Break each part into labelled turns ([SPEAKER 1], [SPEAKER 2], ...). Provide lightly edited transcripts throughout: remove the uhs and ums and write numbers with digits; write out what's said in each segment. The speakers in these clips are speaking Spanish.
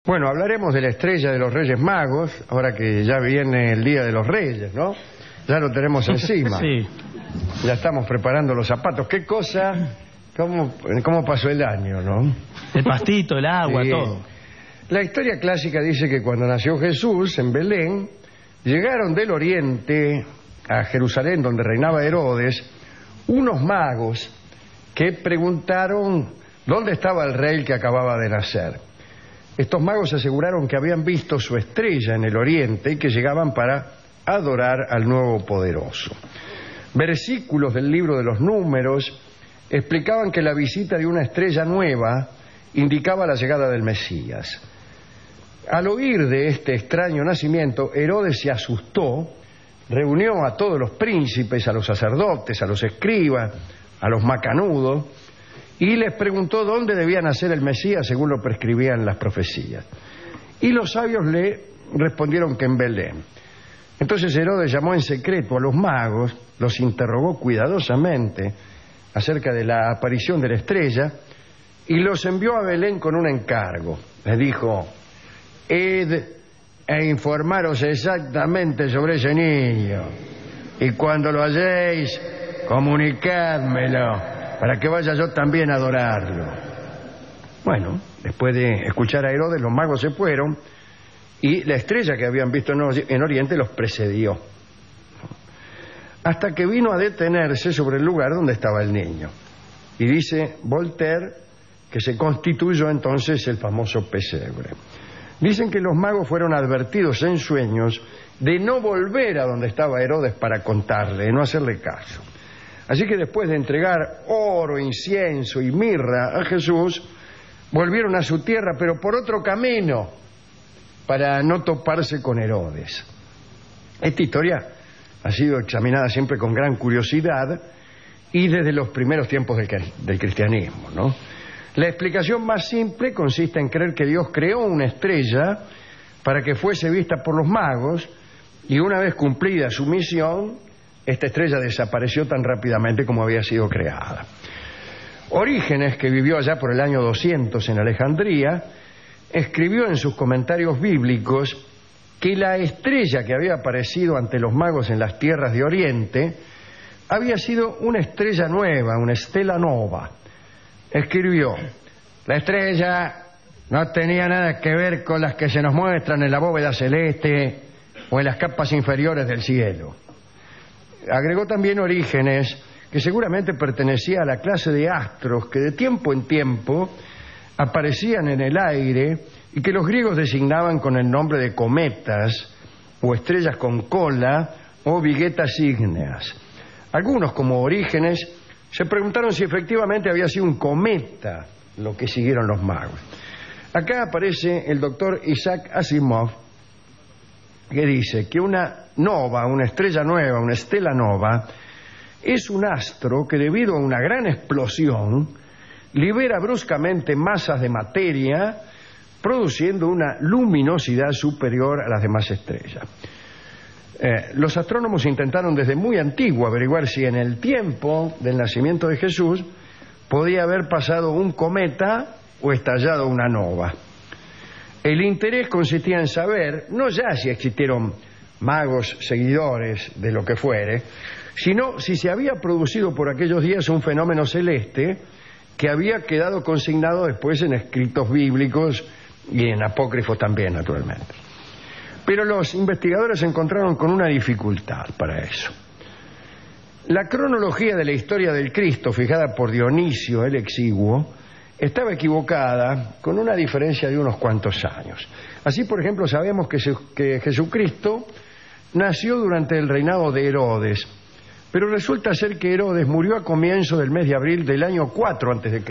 [SPEAKER 1] Bueno, hablaremos de la estrella de los Reyes Magos, ahora que ya viene el Día de los Reyes, ¿no? Ya lo tenemos encima.
[SPEAKER 2] Sí.
[SPEAKER 1] Ya estamos preparando los zapatos. ¿Qué cosa? ¿Cómo pasó el año, no?
[SPEAKER 2] El pastito, el agua,
[SPEAKER 1] Sí.
[SPEAKER 2] todo.
[SPEAKER 1] La historia clásica dice que cuando nació Jesús en Belén, llegaron del oriente a Jerusalén, donde reinaba Herodes, unos magos que preguntaron dónde estaba el rey que acababa de nacer. Estos magos aseguraron que habían visto su estrella en el oriente y que llegaban para adorar al nuevo poderoso. Versículos del libro de los Números explicaban que la visita de una estrella nueva indicaba la llegada del Mesías. Al oír de este extraño nacimiento, Herodes se asustó, reunió a todos los príncipes, a los sacerdotes, a los escribas, a los macanudos, y les preguntó dónde debía nacer el Mesías según lo prescribían las profecías. Y los sabios le respondieron que en Belén. Entonces Herodes llamó en secreto a los magos, los interrogó cuidadosamente acerca de la aparición de la estrella y los envió a Belén con un encargo. Les dijo: id e informaros exactamente sobre ese niño, y cuando lo halléis, comunicádmelo, para que vaya yo también a adorarlo. Bueno, después de escuchar a Herodes, los magos se fueron y la estrella que habían visto en Oriente los precedió, hasta que vino a detenerse sobre el lugar donde estaba el niño. Y dice Voltaire que se constituyó entonces el famoso pesebre. Dicen que los magos fueron advertidos en sueños de no volver a donde estaba Herodes para contarle, de no hacerle caso. Así que después de entregar oro, incienso y mirra a Jesús, volvieron a su tierra, pero por otro camino, para no toparse con Herodes. Esta historia ha sido examinada siempre con gran curiosidad y desde los primeros tiempos del cristianismo, ¿no? La explicación más simple consiste en creer que Dios creó una estrella para que fuese vista por los magos, y una vez cumplida su misión, esta estrella desapareció tan rápidamente como había sido creada. Orígenes, que vivió allá por el año 200 en Alejandría, escribió en sus comentarios bíblicos que la estrella que había aparecido ante los magos en las tierras de Oriente había sido una estrella nueva, una stella nova. Escribió: la estrella no tenía nada que ver con las que se nos muestran en la bóveda celeste o en las capas inferiores del cielo. Agregó también Orígenes que seguramente pertenecía a la clase de astros que de tiempo en tiempo aparecían en el aire y que los griegos designaban con el nombre de cometas o estrellas con cola o viguetas ígneas. Algunos, como Orígenes, se preguntaron si efectivamente había sido un cometa lo que siguieron los magos. Acá aparece el doctor Isaac Asimov, que dice que una nova, una estrella nueva, una stella nova, es un astro que debido a una gran explosión libera bruscamente masas de materia, produciendo una luminosidad superior a las demás estrellas. Los astrónomos intentaron desde muy antiguo averiguar si en el tiempo del nacimiento de Jesús podía haber pasado un cometa o estallado una nova. El interés consistía en saber no ya si existieron magos seguidores de lo que fuere, sino si se había producido por aquellos días un fenómeno celeste que había quedado consignado después en escritos bíblicos y en apócrifos también, naturalmente. Pero los investigadores se encontraron con una dificultad para eso. La cronología de la historia del Cristo, fijada por Dionisio el Exiguo, estaba equivocada con una diferencia de unos cuantos años. Así, por ejemplo, sabemos que Jesucristo nació durante el reinado de Herodes, pero resulta ser que Herodes murió a comienzo del mes de abril del año 4 a.C.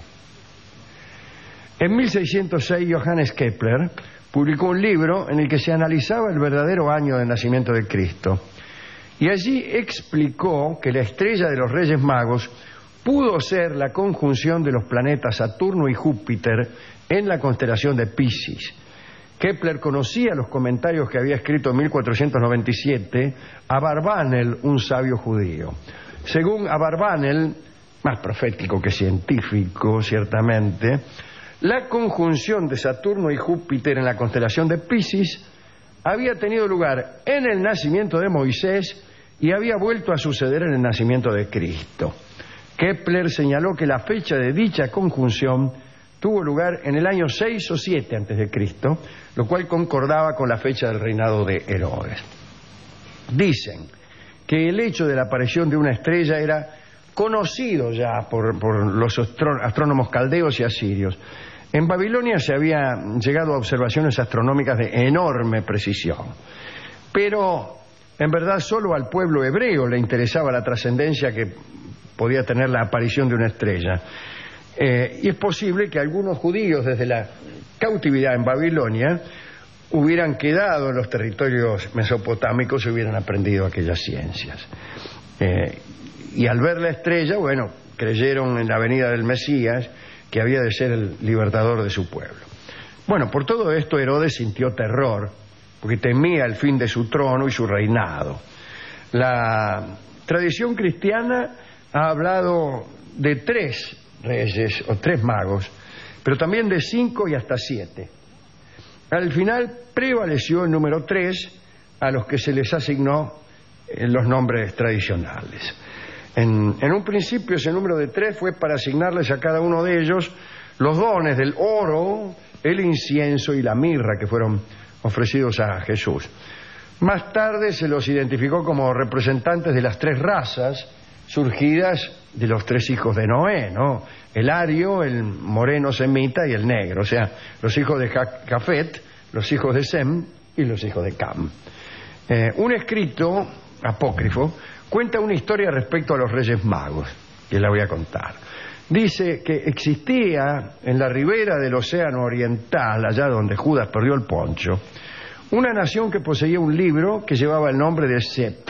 [SPEAKER 1] En 1606, Johannes Kepler publicó un libro en el que se analizaba el verdadero año del nacimiento de Cristo. Y allí explicó que la estrella de los Reyes Magos pudo ser la conjunción de los planetas Saturno y Júpiter en la constelación de Piscis. Kepler conocía los comentarios que había escrito en 1497 Abarbanel, un sabio judío. Según Abarbanel, más profético que científico, ciertamente, La conjunción de Saturno y Júpiter en la constelación de Piscis había tenido lugar en el nacimiento de Moisés y había vuelto a suceder en el nacimiento de Cristo. Kepler señaló que la fecha de dicha conjunción tuvo lugar en el año 6 o 7 antes de Cristo, lo cual concordaba con la fecha del reinado de Herodes. Dicen que el hecho de la aparición de una estrella era conocido ya por los astrónomos caldeos y asirios. En Babilonia se había llegado a observaciones astronómicas de enorme precisión, pero en verdad solo al pueblo hebreo le interesaba la trascendencia que podía tener la aparición de una estrella. Y es posible que algunos judíos desde la cautividad en Babilonia hubieran quedado en los territorios mesopotámicos y hubieran aprendido aquellas ciencias. Y al ver la estrella, bueno, creyeron en la venida del Mesías, que había de ser el libertador de su pueblo. Bueno, por todo esto Herodes sintió terror, porque temía el fin de su trono y su reinado. La tradición cristiana ha hablado de 3 reyes o 3 magos, pero también de 5 y hasta 7. Al final prevaleció el número 3, a los que se les asignó los nombres tradicionales. En un principio ese número de 3 fue para asignarles a cada uno de ellos los dones del oro, el incienso y la mirra que fueron ofrecidos a Jesús. Más tarde se los identificó como representantes de las 3 razas surgidas de los 3 hijos de Noé, ¿no? El ario, el moreno semita y el negro, o sea, los hijos de Jafet, los hijos de Sem y los hijos de Cam. Un escrito apócrifo cuenta una historia respecto a los Reyes Magos, que la voy a contar. Dice que existía en la ribera del Océano Oriental, allá donde Judas perdió el poncho, una nación que poseía un libro que llevaba el nombre de Set.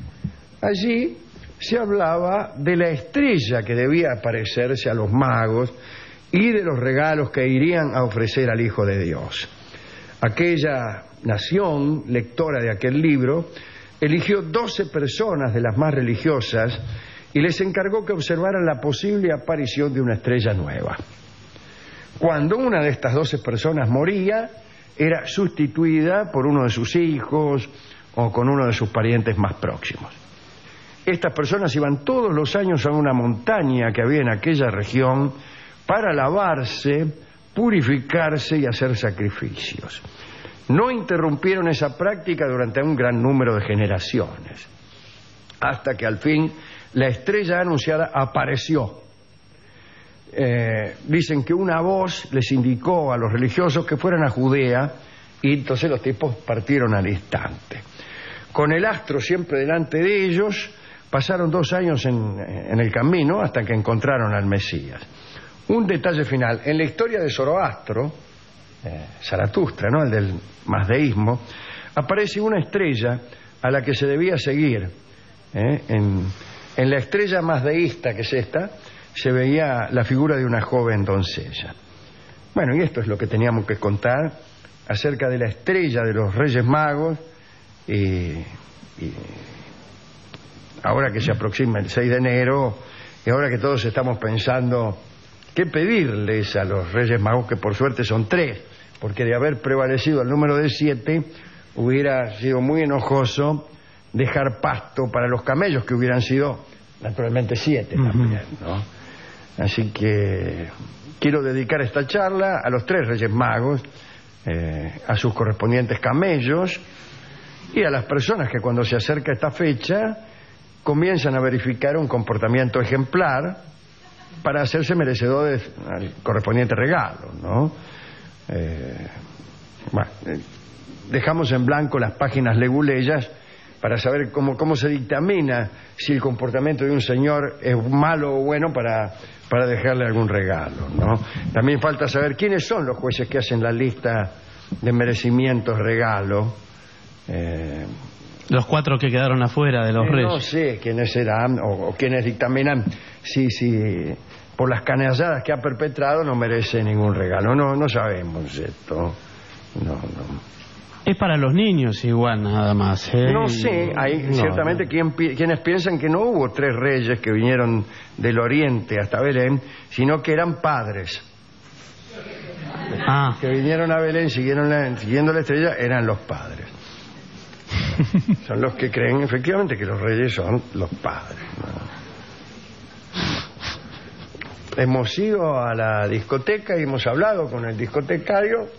[SPEAKER 1] Allí se hablaba de la estrella que debía aparecerse a los magos y de los regalos que irían a ofrecer al Hijo de Dios. Aquella nación, lectora de aquel libro, eligió 12 personas de las más religiosas y les encargó que observaran la posible aparición de una estrella nueva. Cuando una de estas 12 personas moría, era sustituida por uno de sus hijos o con uno de sus parientes más próximos. Estas personas iban todos los años a una montaña que había en aquella región para lavarse, purificarse y hacer sacrificios. No interrumpieron esa práctica durante un gran número de generaciones, hasta que al fin la estrella anunciada apareció. Dicen que una voz les indicó a los religiosos que fueran a Judea y entonces los tipos partieron al instante. Con el astro siempre delante de ellos, pasaron 2 años en el camino hasta que encontraron al Mesías. Un detalle final, en la historia de Zoroastro, Zaratustra, ¿no?, el del mazdeísmo, aparece una estrella a la que se debía seguir. En la estrella mazdeísta, que es esta, se veía la figura de una joven doncella. Bueno, y esto es lo que teníamos que contar acerca de la estrella de los Reyes Magos y ahora que se aproxima el 6 de enero y ahora que todos estamos pensando qué pedirles a los Reyes Magos, que por suerte son 3, porque de haber prevalecido el número de 7 hubiera sido muy enojoso dejar pasto para los camellos, que hubieran sido naturalmente 7 también, ¿no? Así que quiero dedicar esta charla a los 3 Reyes Magos, a sus correspondientes camellos y a las personas que cuando se acerca esta fecha comienzan a verificar un comportamiento ejemplar para hacerse merecedores al correspondiente regalo, ¿no? Dejamos en blanco las páginas leguleyas para saber cómo se dictamina si el comportamiento de un señor es malo o bueno para dejarle algún regalo, ¿no? También falta saber quiénes son los jueces que hacen la lista de merecimientos regalo.
[SPEAKER 2] Los 4 que quedaron afuera de los reyes.
[SPEAKER 1] No sé quiénes serán o quiénes dictaminan si por las canalladas que ha perpetrado no merece ningún regalo. No sabemos esto. No.
[SPEAKER 2] Es para los niños igual, nada más.
[SPEAKER 1] No sé, hay ciertamente quienes piensan que no hubo 3 reyes que vinieron del oriente hasta Belén, sino que eran padres. que vinieron a Belén siguiendo la estrella eran los padres. Son los que creen efectivamente que los reyes son los padres, ¿no? Hemos ido a la discoteca y hemos hablado con el discotecario.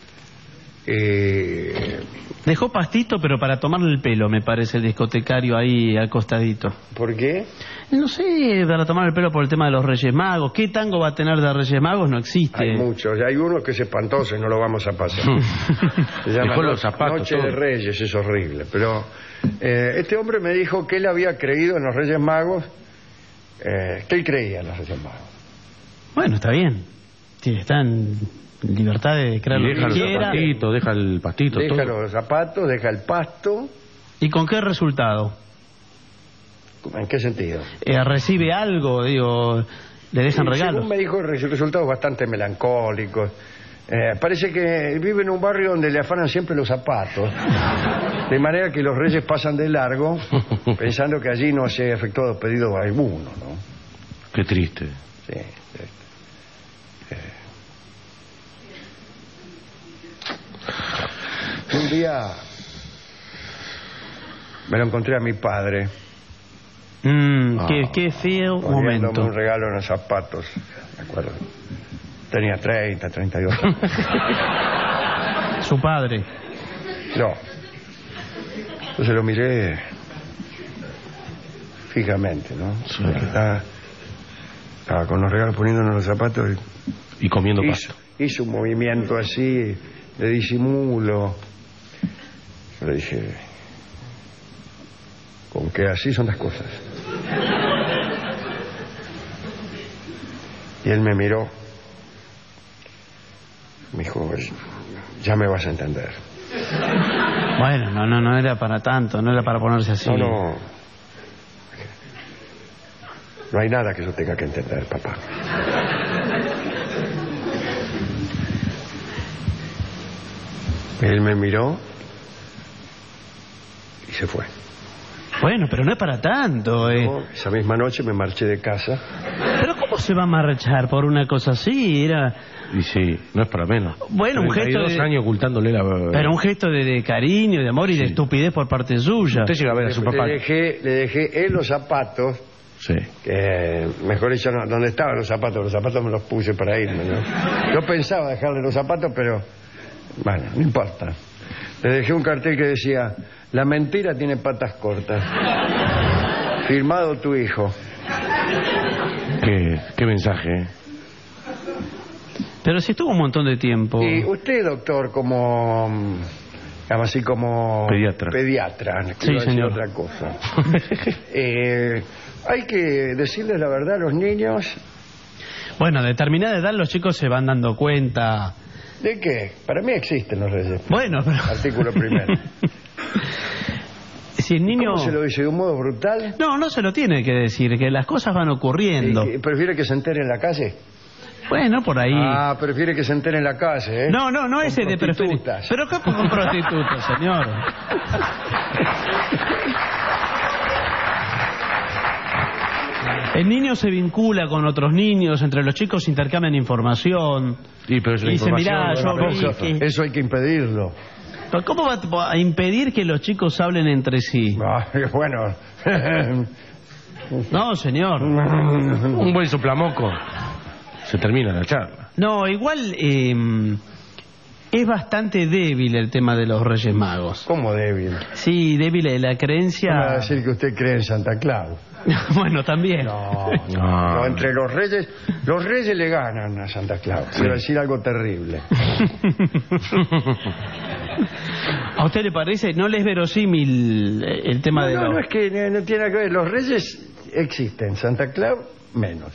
[SPEAKER 2] Dejó pastito, pero para tomarle el pelo, me parece, el discotecario ahí al costadito.
[SPEAKER 1] ¿Por qué?
[SPEAKER 2] No sé, para tomar el pelo por el tema de los Reyes Magos. ¿Qué tango va a tener de Reyes Magos? No existe.
[SPEAKER 1] Hay muchos. Hay uno que es espantoso y no lo vamos a pasar. Se llama
[SPEAKER 3] los zapatos,
[SPEAKER 1] Noche de Reyes, es horrible. Pero este hombre me dijo que él había creído en los Reyes Magos, que él creía en los Reyes Magos.
[SPEAKER 2] Bueno, está bien. Sí, está en libertad de creer lo que quiera.
[SPEAKER 3] Deja el pastito,
[SPEAKER 1] deja
[SPEAKER 3] todo.
[SPEAKER 1] los zapatos, deja el pasto.
[SPEAKER 2] ¿Y con qué resultado?
[SPEAKER 1] ¿En qué sentido?
[SPEAKER 2] ¿Recibe algo? Digo, ¿le dejan regalos?
[SPEAKER 1] Según me dijo, resultados bastante melancólicos. Parece que vive en un barrio donde le afanan siempre los zapatos. De manera que los reyes pasan de largo pensando que allí no se ha efectuado pedido alguno, ¿no?
[SPEAKER 3] Qué triste.
[SPEAKER 1] Sí. Un día me lo encontré a mi padre.
[SPEAKER 2] Qué feo momento.
[SPEAKER 1] Un regalo en los zapatos, me acuerdo. Tenía 32.
[SPEAKER 2] Su padre.
[SPEAKER 1] No. Entonces lo miré fijamente, ¿no?
[SPEAKER 3] Sí.
[SPEAKER 1] Estaba con los regalos poniéndonos los zapatos
[SPEAKER 3] y comiendo pasto.
[SPEAKER 1] Hizo un movimiento así de disimulo. Yo le dije, con que así son las cosas. Y él me miró, me dijo, ya me vas a entender.
[SPEAKER 2] Bueno, no era para tanto, no era para ponerse así.
[SPEAKER 1] No hay nada que yo tenga que entender, papá. Él me miró y se fue.
[SPEAKER 2] Bueno, pero no es para tanto,
[SPEAKER 1] Esa misma noche me marché de casa.
[SPEAKER 2] ¿Pero cómo se va a marchar por una cosa así?
[SPEAKER 3] Y sí, no es para menos.
[SPEAKER 2] Bueno, un gesto
[SPEAKER 3] 32 años ocultándole la...
[SPEAKER 2] Pero un gesto de cariño, de amor y de estupidez por parte suya.
[SPEAKER 3] Usted llega a ver a su papá.
[SPEAKER 1] Le dejé él los zapatos.
[SPEAKER 3] Sí.
[SPEAKER 1] Que, mejor dicho, no, ¿dónde estaban los zapatos? Los zapatos me los puse para irme, ¿no? Yo pensaba dejarle los zapatos, pero... Bueno, no importa. Le dejé un cartel que decía: la mentira tiene patas cortas. Firmado tu hijo.
[SPEAKER 3] Qué mensaje,
[SPEAKER 2] Pero si estuvo un montón de tiempo.
[SPEAKER 1] Y usted, doctor, como pediatra,
[SPEAKER 2] sí, señor.
[SPEAKER 1] Otra cosa. Hay que decirles la verdad a los niños.
[SPEAKER 2] Bueno, a determinada edad los chicos se van dando cuenta.
[SPEAKER 1] ¿De qué? Para mí existen los reyes.
[SPEAKER 2] Bueno, pero...
[SPEAKER 1] Artículo primero.
[SPEAKER 2] Si el niño...
[SPEAKER 1] ¿Cómo se lo dice? ¿De un modo brutal?
[SPEAKER 2] No se lo tiene que decir, que las cosas van ocurriendo.
[SPEAKER 1] ¿Prefiere que se entere en la calle?
[SPEAKER 2] Bueno, por ahí.
[SPEAKER 1] Prefiere que se entere en la calle, ¿eh?
[SPEAKER 2] No ese de preferir. Pero ¿qué con prostitutas, señor? El niño se vincula con otros niños, entre los chicos intercambian información.
[SPEAKER 3] Sí, pero
[SPEAKER 2] y dice, mirá,
[SPEAKER 1] eso hay que impedirlo.
[SPEAKER 2] ¿Pero cómo va a impedir que los chicos hablen entre sí?
[SPEAKER 1] Bueno.
[SPEAKER 2] No, señor.
[SPEAKER 3] Un buen soplamoco. Se termina la charla.
[SPEAKER 2] No, igual es bastante débil el tema de los Reyes Magos.
[SPEAKER 1] ¿Cómo débil?
[SPEAKER 2] Sí, débil de la creencia.
[SPEAKER 1] ¿Cómo va a decir que usted cree en Santa Claus?
[SPEAKER 2] Bueno, también.
[SPEAKER 1] No, entre los reyes le ganan a Santa Claus. Quiero decir algo terrible.
[SPEAKER 2] ¿A usted le parece? ¿No le es verosímil el tema de los...
[SPEAKER 1] No, es que no tiene nada que ver. Los reyes existen, Santa Claus menos.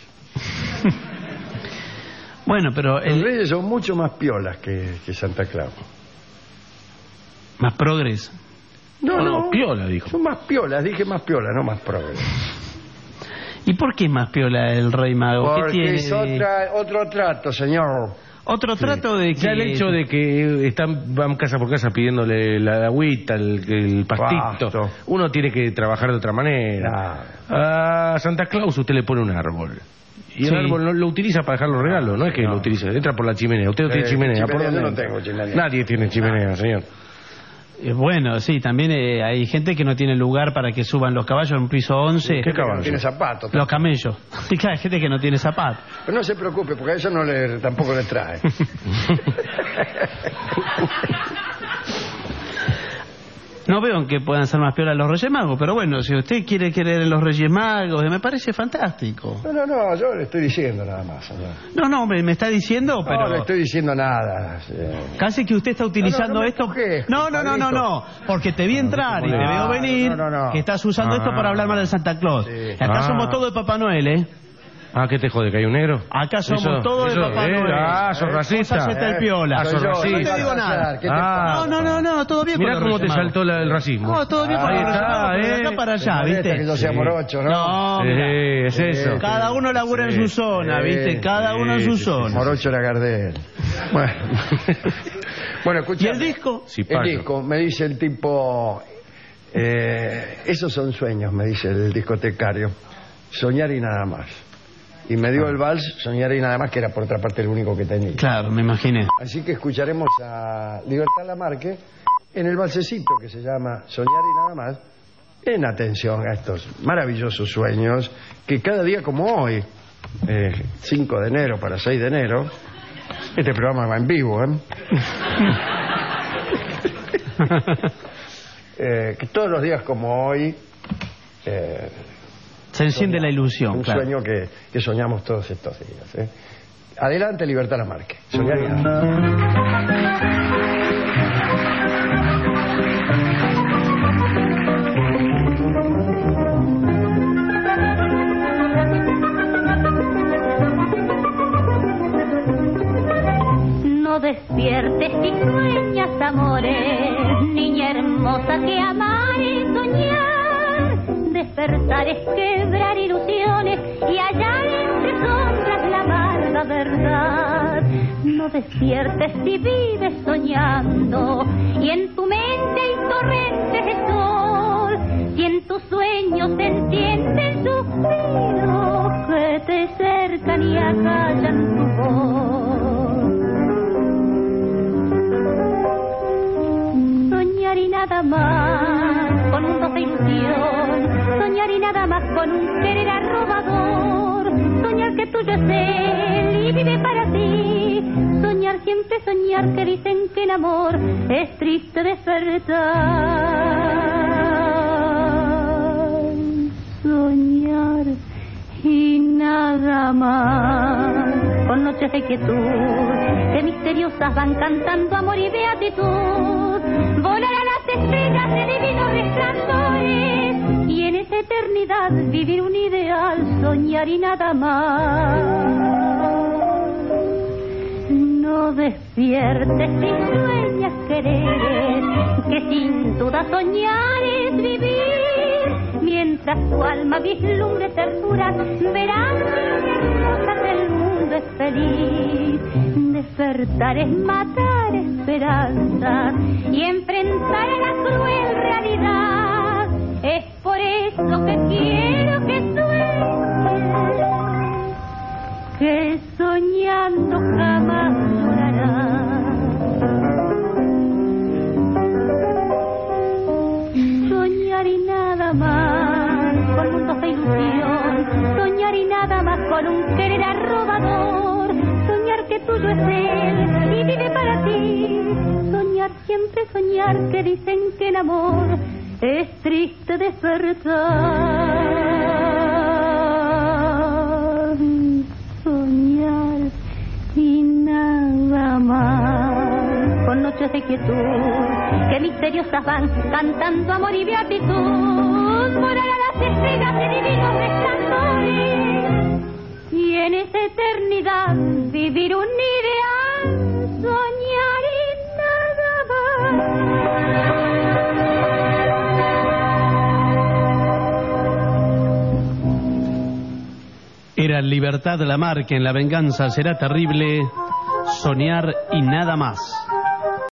[SPEAKER 2] Bueno, pero...
[SPEAKER 1] Los reyes son mucho más piolas que Santa Claus.
[SPEAKER 2] ¿Más progres?
[SPEAKER 1] No,
[SPEAKER 3] piola, dijo.
[SPEAKER 1] Son más piolas, dije más piolas, no más progres.
[SPEAKER 2] ¿Y por qué más piola el Rey Mago?
[SPEAKER 1] Porque
[SPEAKER 2] ¿Qué tiene
[SPEAKER 1] es otro trato, señor.
[SPEAKER 2] ¿Otro trato de que...?
[SPEAKER 3] Ya el hecho de que van casa por casa pidiéndole la agüita, el pastito.
[SPEAKER 1] Pasto.
[SPEAKER 3] Uno tiene que trabajar de otra manera. A Santa Claus usted le pone un árbol. Y el árbol no lo utiliza para dejar los regalos, no es que lo utilice, entra por la chimenea. Usted no tiene chimenea, ¿por dónde?
[SPEAKER 1] Yo no tengo chimenea.
[SPEAKER 3] Nadie tiene chimenea, señor.
[SPEAKER 2] Bueno, sí, también hay gente que no tiene lugar para que suban los caballos en un piso 11.
[SPEAKER 3] ¿Qué caballo?
[SPEAKER 1] No tiene zapatos.
[SPEAKER 2] Los camellos. Y claro, hay gente que no tiene zapatos.
[SPEAKER 1] Pero no se preocupe, porque a eso tampoco le trae.
[SPEAKER 2] No veo en que puedan ser más piolas los Reyes Magos, pero bueno, si usted quiere creer en los Reyes Magos, me parece fantástico.
[SPEAKER 1] No, yo le estoy diciendo nada más, señor.
[SPEAKER 2] No, me está diciendo, pero...
[SPEAKER 1] No le estoy diciendo nada.
[SPEAKER 2] Casi que usted está utilizando esto... No, porque te vi entrar y te veo venir, que estás usando esto para hablar mal de Santa Claus. Sí. Acá somos todos de Papá Noel, ¿eh?
[SPEAKER 3] Ah, ¿qué te jode? ¿Que hay un negro?
[SPEAKER 2] Acá somos todos de Papá Noel.
[SPEAKER 3] sos racista.
[SPEAKER 2] El piola.
[SPEAKER 3] Sos racista.
[SPEAKER 2] No te digo nada. No, todo bien.
[SPEAKER 3] Mirá cómo te saltó el racismo.
[SPEAKER 2] No, todo bien con los Reyes Magos, de acá para allá, ¿viste?
[SPEAKER 1] Que yo sea morocho, ¿no?
[SPEAKER 2] No,
[SPEAKER 3] es eso.
[SPEAKER 2] Cada uno labura en su zona, ¿viste? Cada uno en su zona.
[SPEAKER 1] Morocho era Gardel. Bueno, escucha.
[SPEAKER 2] ¿Y el disco?
[SPEAKER 1] El disco, me dice el tipo... esos son sueños, me dice el discotecario. Soñar y nada más. Y me dio el vals Soñar y nada más, que era por otra parte el único que tenía.
[SPEAKER 2] Claro, me imaginé.
[SPEAKER 1] Así que escucharemos a Libertad Lamarque en el valsecito que se llama Soñar y nada más, en atención a estos maravillosos sueños que cada día como hoy, 5 de enero para 6 de enero, este programa va en vivo, que todos los días como hoy...
[SPEAKER 2] se enciende la ilusión.
[SPEAKER 1] Un sueño que soñamos todos estos días. Adelante, Libertad Lamarque. Soñar y nada más.
[SPEAKER 4] No despiertes si sueñas amores, niña hermosa que amar y soñar. Despertar es quebrar ilusiones y hallar entre sombras la amarga verdad. No despiertes si vives soñando y en tu mente hay torrentes de sol. Si en tus sueños se encienden suspiros que te cercan y acallan tu voz. Soñar y nada más con un doce ilusión, soñar y nada más con un querer arrobador, soñar que tuyo es él y vive para ti, soñar siempre soñar que dicen que el amor es triste despertar. Soñar y nada más con noches de quietud que misteriosas van cantando amor y beatitud, volar a las estrellas de divinos resplandores y en esa eternidad vivir un ideal, soñar y nada más. No despiertes si sueñas querer, que sin duda soñar es vivir, mientras tu alma vislumbre ternuras, verás que hermosas el mundo es feliz. Despertar es matar esperanzas y enfrentar a la cruel realidad. Es por eso que quiero que sueñes, que soñando jamás llorarás. Soñar y nada más con mundos de ilusión, soñar y nada más con un querer arrobador, soñar que tuyo es él y vive para ti, soñar siempre soñar que dicen que el amor es triste despertar. Soñar y nada más con noches de quietud que misteriosas van cantando amor y beatitud, volar a las estrellas de divinos resplandores y en esa eternidad vivir un ideal, soñar y nada más.
[SPEAKER 2] Era Libertad Lamarque en La venganza será terrible, soñar y nada más.